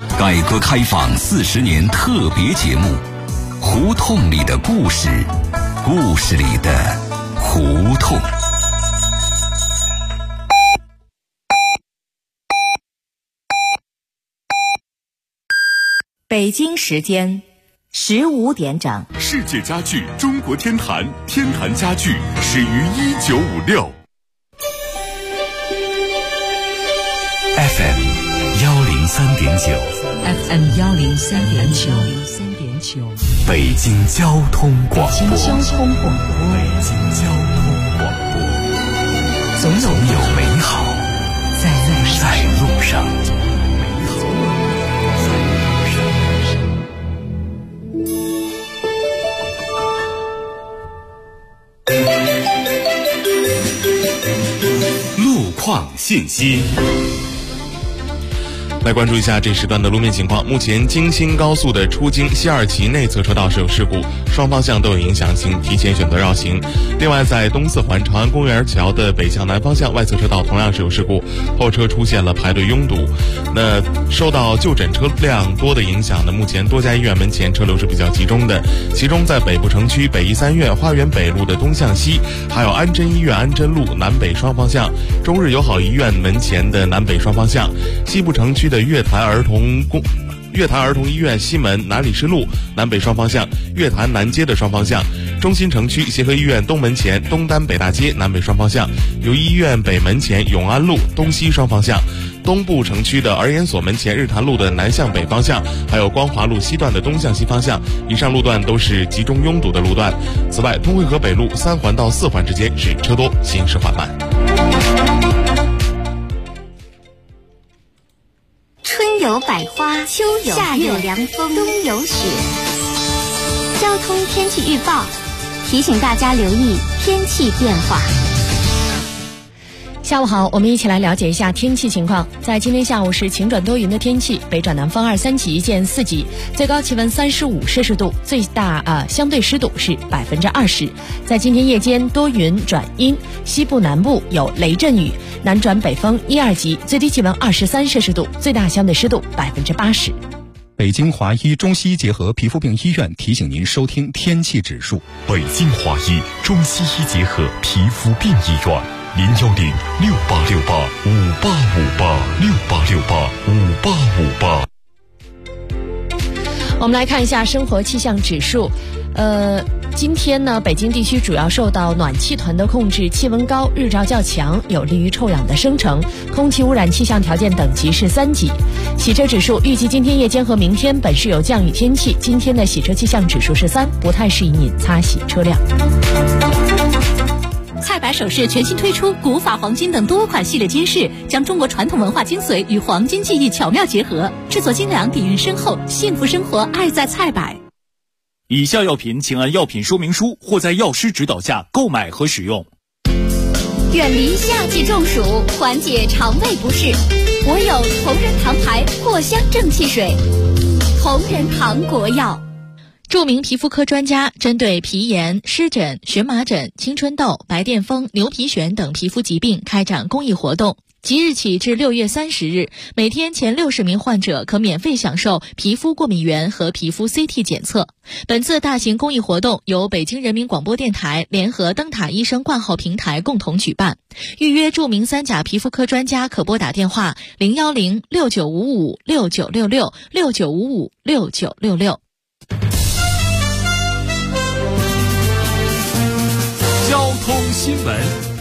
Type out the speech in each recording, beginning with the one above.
改革开放40年特别节目，胡同里的故事，故事里的胡同。 北京时间15点整。 世界家具中国天坛，天坛家具始于1956。 FM 103.9 FM 103.9， 北京交通广播。 北京交通广播， 总有美好在路上。路况信息。 来关注一下这时段的路面情况。目前京新高速的出京西二旗内侧车道是有事故，双方向都有影响，请提前选择绕行。另外，在东四环长安公园桥的北向南方向外侧车道同样是有事故，后车出现了排队拥堵。那受到就诊车辆多的影响呢，目前多家医院门前车流是比较集中的，其中在北部城区北医三院花园北路的东向西，还有安贞医院安贞路南北双方向，中日友好医院门前的南北双方向，西部城区的月坛儿童医院西门南礼士路南北双方向，月坛南街的双方向，中心城区协和医院东门前东单北大街南北双方向，友谊医院北门前永安路东西双方向，东部城区的儿研所门前日坛路的南向北方向，还有光华路西段的东向西方向，以上路段都是集中拥堵的路段。此外，通惠河北路3环到4环之间是车多，行驶缓慢。 春有百花，秋有夏有凉风，冬有雪。交通天气预报提醒大家留意天气变化。 下午好，我们一起来了解一下天气情况。在今天下午是晴转多云的天气，北转南风2、3级见4级，最高气温35摄氏度，最大相对湿度是20%。在今天夜间多云转阴，西部南部有雷阵雨，南转北风1、2级，最低气温23摄氏度，最大相对湿度80%。 北京华医中西医结合皮肤病医院提醒您收听天气指数。 北京华医中西医结合皮肤病医院，0106868585858，686858。 我们来看一下生活气象指数。今天呢，北京地区主要受到暖气团的控制，气温高，日照较强，有利于臭氧的生成，空气污染气象条件等级是3级。洗车指数预计今天夜间和明天本市有降雨天气，今天的洗车气象指数是3，不太适宜您擦洗车辆。 菜百首饰全新推出古法黄金等多款系列金饰，将中国传统文化精髓与黄金技艺巧妙结合，制作精良，底蕴深厚，幸福生活爱在菜百。 以下药品请按药品说明书或在药师指导下购买和使用。 远离夏季中暑，缓解肠胃不适，我有同仁堂牌藿香正气水。同仁堂国药。 著名皮肤科专家针对皮炎、湿疹、荨麻疹、青春痘、白癜风、牛皮癣等皮肤疾病开展公益活动，即日起至6月30日，每天前60名患者可免费享受皮肤过敏原和皮肤 CT 检测。本次大型公益活动由北京人民广播电台联合灯塔医生挂号平台共同举办。预约著名3甲皮肤科专家可拨打电话0106955696669556966。 交通新闻。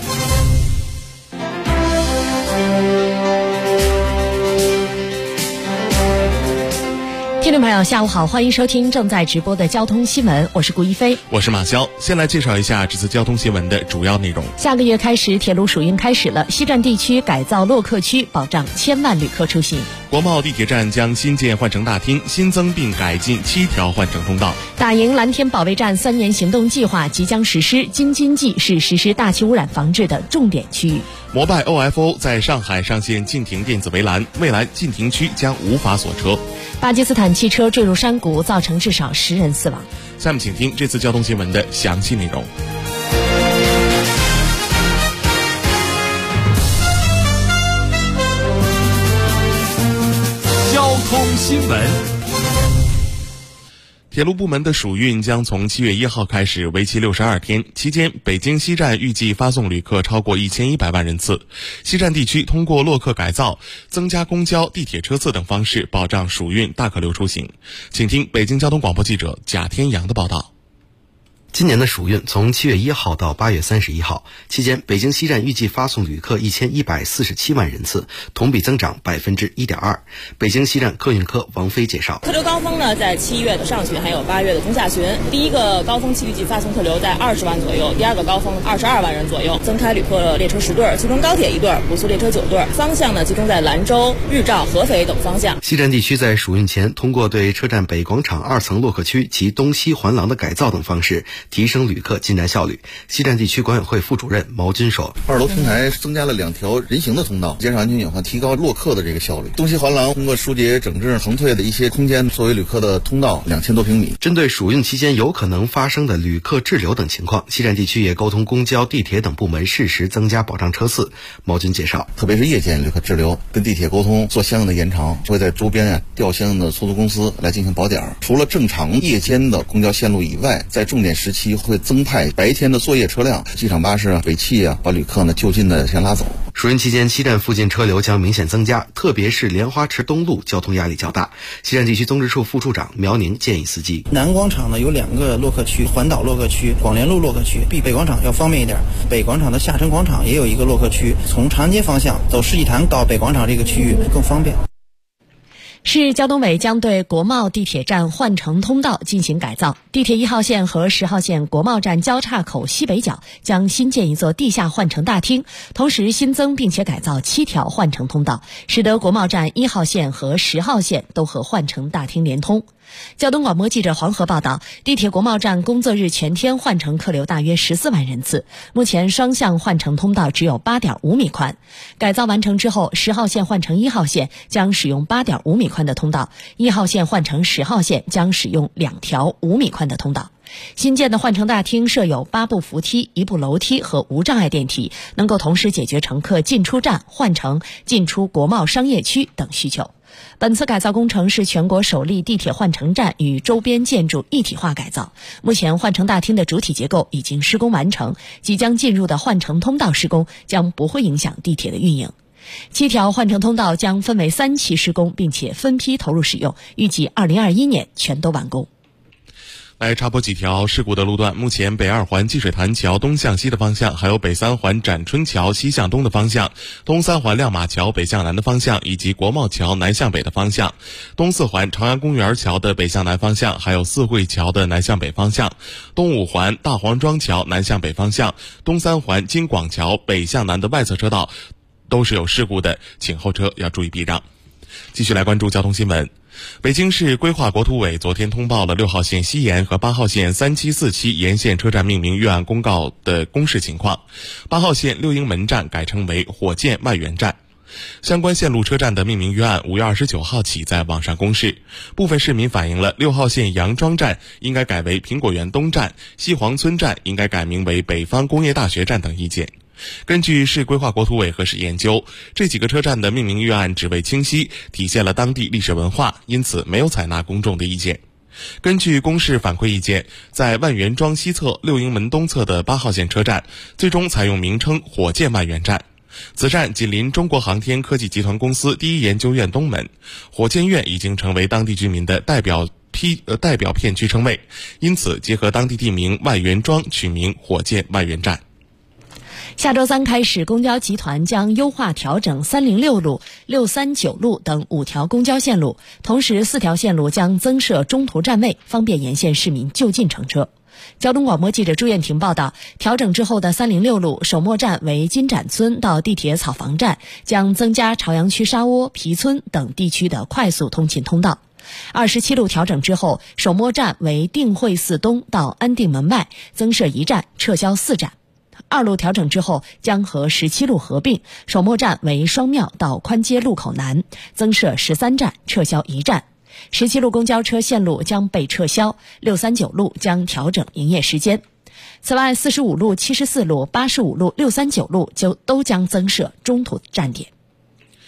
听众朋友下午好，欢迎收听正在直播的交通新闻，我是顾一飞， 我是马潇。先来介绍一下这次交通新闻的主要内容。 下个月开始，铁路暑运开始了，西站地区改造洛克区，保障1000万旅客出行。 国贸地铁站将新建换乘大厅，新增并改进7条换乘通道。 打赢蓝天保卫战3年行动计划即将实施，京津冀是实施大气污染防治的重点区域。 摩拜 OFO 在上海上线禁停电子围栏，未来禁停区将无法锁车。 巴基斯坦汽车坠入山谷，造成至少10人死亡。 下面请听这次交通新闻的详细内容。 交通新闻。 铁路部门的暑运将从7月1号开始，为期62天。期间，北京西站预计发送旅客超过1100万人次。西站地区通过洛克改造、增加公交、地铁车次等方式，保障暑运大客流出行。请听北京交通广播记者贾天阳的报道。 今年的暑运从7月1号到8月31号期间，北京西站预计发送旅客1147万人次，同比增长1.2%。北京西站客运科王飞介绍， 客流高峰呢在7月的上旬还有8月的中下旬。第一个高峰期预计发送客流在20万左右，第二个高峰22万人左右。增开旅客列车10对，其中高铁1对，补速列车9对，方向呢集中在兰州、日照、合肥等方向。 西站地区在暑运前通过对车站北广场2层洛克区及东西环廊的改造等方式，提升旅客进站效率。西站地区管委会副主任毛军说 ，2楼平台增加了2条人行的通道，减少安全隐患，提高洛克的这个效率。东西环廊通过疏解整治横退的一些空间，作为旅客的通道2000多平米。 针对暑运期间有可能发生的旅客滞留等情况，西站地区也沟通公交、地铁等部门适时增加保障车次。毛军介绍， 特别是夜间旅客滞留，跟地铁沟通做相应的延长，会在周边调相应的出租公司来进行保点。除了正常夜间的公交线路以外，在重点时期会增派白天的作业车辆，机场巴士尾气把旅客就近的先拉走。 暑运期间，西站附近车流将明显增加，特别是莲花池东路交通压力较大。西站地区综治处副处长苗宁建议司机， 南广场呢有2个洛克区，环岛洛克区、广联路洛克区，比北广场要方便一点。北广场的下沉广场也有一个洛克区，从长安街方向走世纪坛到北广场这个区域更方便。 市交通委将对国贸地铁站换乘通道进行改造，地铁1号线和10号线国贸站交叉口西北角将新建一座地下换乘大厅，同时新增并且改造7条换乘通道，使得国贸站1号线和10号线都和换乘大厅连通。交通广播记者黄河报道，地铁国贸站工作日全天换乘客流大约14万人次，目前双向换乘通道只有 8.5 米宽。改造完成之后，10号线换乘1号线将使用 8.5 米宽的通道，1号线换乘10号线将使用2条5米宽的通道。新建的换乘大厅设有8部扶梯、1部楼梯和无障碍电梯，能够同时解决乘客进出站、换乘、进出国贸商业区等需求。本次改造工程是全国首例地铁换乘站与周边建筑一体化改造。目前换乘大厅的主体结构已经施工完成，即将进入的换乘通道施工将不会影响地铁的运营。7条换乘通道将分为3期施工，并且分批投入使用，预计2021年全都完工。 来插播几条事故的路段。目前北2环积水潭桥东向西的方向，还有北3环展春桥西向东的方向，东3环亮马桥北向南的方向，以及国贸桥南向北的方向，东4环朝阳公园桥的北向南方向，还有四惠桥的南向北方向，东5环大黄庄桥南向北方向，东3环京广桥北向南的外侧车道都是有事故的，请后车要注意避让。继续来关注交通新闻。北京市规划国土委昨天通报了6号线西延和8号线3期、4期沿线车站命名预案公告的公示情况。8号线六英门站改称为火箭万源站。相关线路车站的命名预案5月29号起在网上公示。部分市民反映了6号线杨庄站应该改为苹果园东站，西黄村站应该改名为北方工业大学站等意见。根据市规划国土委核实研究，这几个车站的命名预案只为清晰，体现了当地历史文化，因此没有采纳公众的意见。根据公示反馈意见，在万源庄西侧六英门东侧的8号线车站最终采用名称火箭万源站。此站紧邻中国航天科技集团公司第一研究院东门，火箭院已经成为当地居民的代表片区称谓，因此结合当地地名万源庄取名火箭万源站。 下周3开始，公交集团将优化调整306路、639路等5条公交线路，同时4条线路将增设中途站位，方便沿线市民就近乘车。交通广播记者朱艳婷报道，调整之后的306路首末站为金盏村到地铁草房站，将增加朝阳区沙窝、皮村等地区的快速通勤通道。27路调整之后，首末站为定慧寺东到安定门外，增设1站，撤销4站。2路调整之后，将和17路合并，首末站为双庙到宽街路口南，增设13站，撤销1站。17路公交车线路将被撤销，639路将调整营业时间。此外，45路、74路、85路、639路都将增设中途站点。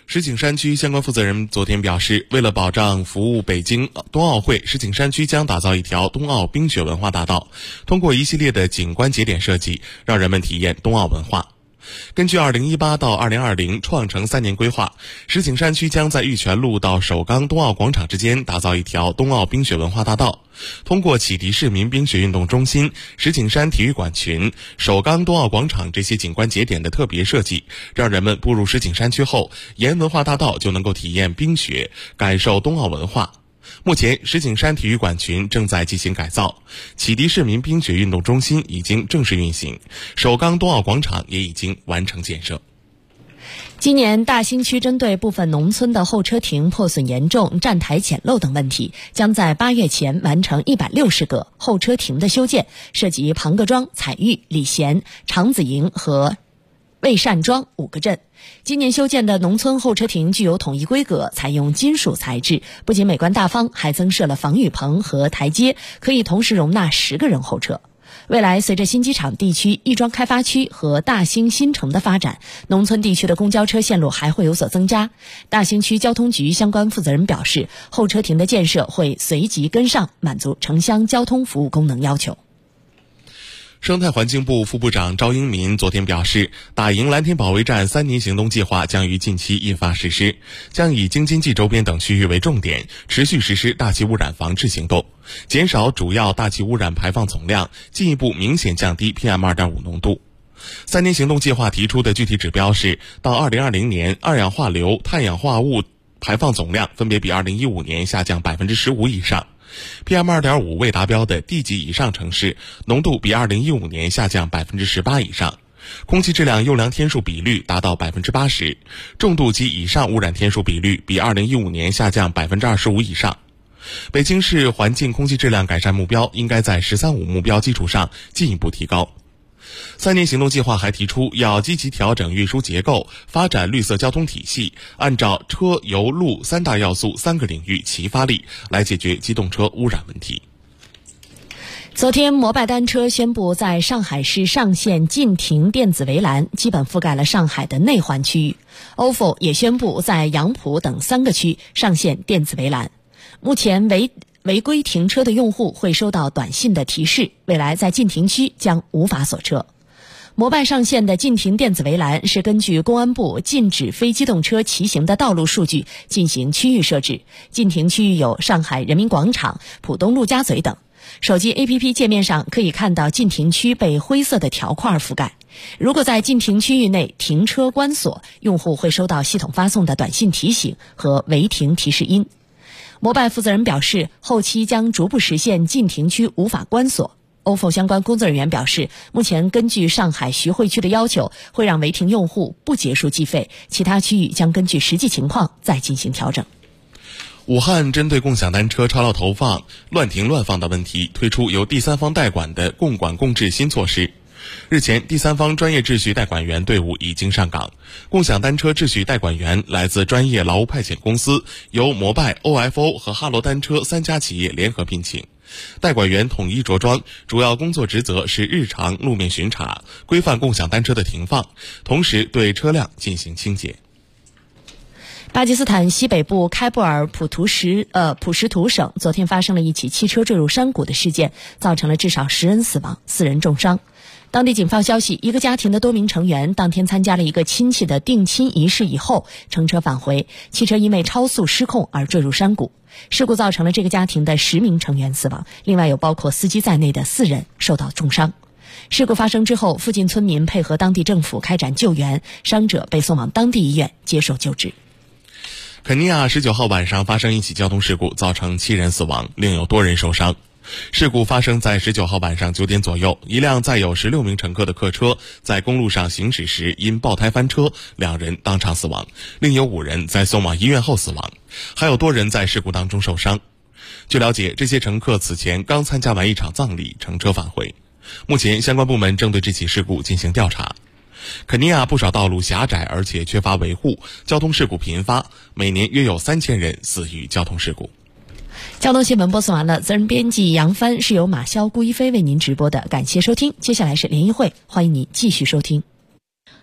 石景山区相关负责人昨天表示，为了保障服务北京冬奥会，石景山区将打造一条冬奥冰雪文化大道，通过一系列的景观节点设计，让人们体验冬奥文化。根据2018到2020创城3年规划，石景山区将在玉泉路到首钢冬奥广场之间打造一条冬奥冰雪文化大道，通过启迪市民冰雪运动中心、石景山体育馆群、首钢冬奥广场这些景观节点的特别设计，让人们步入石景山区后，沿文化大道就能够体验冰雪，感受冬奥文化。目前，石景山体育馆群正在进行改造，启迪市民冰雪运动中心已经正式运行，首钢冬奥广场也已经完成建设。 今年大兴区针对部分农村的候车亭破损严重、站台简陋等问题，将在8月前完成160个候车亭的修建，涉及庞各庄、彩玉、礼贤、长子营和魏善庄5个镇。今年修建的农村候车亭具有统一规格，采用金属材质，不仅美观大方，还增设了防雨棚和台阶，可以同时容纳10个人候车。未来随着新机场地区、亦庄开发区和大兴新城的发展，农村地区的公交车线路还会有所增加。大兴区交通局相关负责人表示，候车亭的建设会随即跟上，满足城乡交通服务功能要求。 生态环境部副部长赵英民昨天表示，打赢蓝天保卫战3年行动计划将于近期印发实施，将以京津冀周边等区域为重点，持续实施大气污染防治行动，减少主要大气污染排放总量，进一步明显降低 PM2.5 浓度。3年行动计划提出的具体指标是，到2020年，二氧化硫、碳氧化物排放总量分别比2015年下降 15% 以上。PM2.5 未达标的地级以上城市浓度比2015年下降 18% 以上，空气质量优良天数比率达到 80%， 重度及以上污染天数比率比2015年下降 25% 以上。北京市环境空气质量改善目标应该在“13-5”目标基础上进一步提高。3年行动计划还提出，要积极调整运输结构，发展绿色交通体系，按照车、油、路3大要素3个领域齐发力，来解决机动车污染问题。 昨天，摩拜单车宣布在上海市上线禁停电子围栏，基本覆盖了上海的内环区域。ofo 也宣布在杨浦等3个区上线电子围栏。目前违规停车的用户会收到短信的提示，未来在禁停区将无法锁车。摩拜上线的禁停电子围栏是根据公安部禁止非机动车骑行的道路数据进行区域设置，禁停区域有上海人民广场、浦东陆家嘴等。手机 APP 界面上可以看到禁停区被灰色的条块覆盖。如果在禁停区域内停车关锁，用户会收到系统发送的短信提醒和违停提示音。摩拜负责人表示，后期将逐步实现禁停区无法关锁。ofo 相关工作人员表示，目前根据上海徐汇区的要求，会让违停用户不结束计费，其他区域将根据实际情况再进行调整。 武汉针对共享单车超额投放、乱停乱放的问题，推出由第三方代管的共管共治新措施。日前，第三方专业秩序代管员队伍已经上岗，共享单车秩序代管员来自专业劳务派遣公司，由摩拜、OFO 和哈罗单车3家企业联合聘请。代管员统一着装，主要工作职责是日常路面巡查，规范共享单车的停放，同时对车辆进行清洁。 巴基斯坦西北部开布尔普什图省昨天发生了一起汽车坠入山谷的事件，造成了至少10人死亡，4人重伤。当地警方消息，一个家庭的多名成员当天参加了一个亲戚的定亲仪式以后，乘车返回，汽车因为超速失控而坠入山谷。事故造成了这个家庭的10名成员死亡，另外有包括司机在内的4人受到重伤。事故发生之后，附近村民配合当地政府开展救援，伤者被送往当地医院接受救治。 肯尼亚19号晚上发生一起交通事故，造成7人死亡，另有多人受伤。事故发生在19号晚上9点左右，一辆载有16名乘客的客车在公路上行驶时因爆胎翻车，2人当场死亡，另有5人在送往医院后死亡，还有多人在事故当中受伤。据了解，这些乘客此前刚参加完一场葬礼，乘车返回。目前相关部门正对这起事故进行调查。肯尼亚不少道路狭窄而且缺乏维护，交通事故频发，每年约有3000人死于交通事故。 交通新闻播送完了，责任编辑杨帆，是由马潇、顾一飞为您直播的，感谢收听。接下来是联谊会，欢迎你继续收听。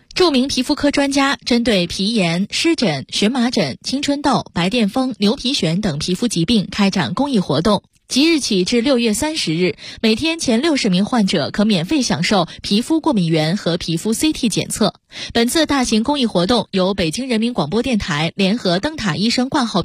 著名皮肤科专家针对皮炎、湿疹、荨麻疹、青春痘、白癜风、牛皮癣等皮肤疾病开展公益活动。即日起至6月30日，每天前60名患者可免费享受皮肤过敏原和皮肤 CT 检测。本次大型公益活动由北京人民广播电台联合灯塔医生挂号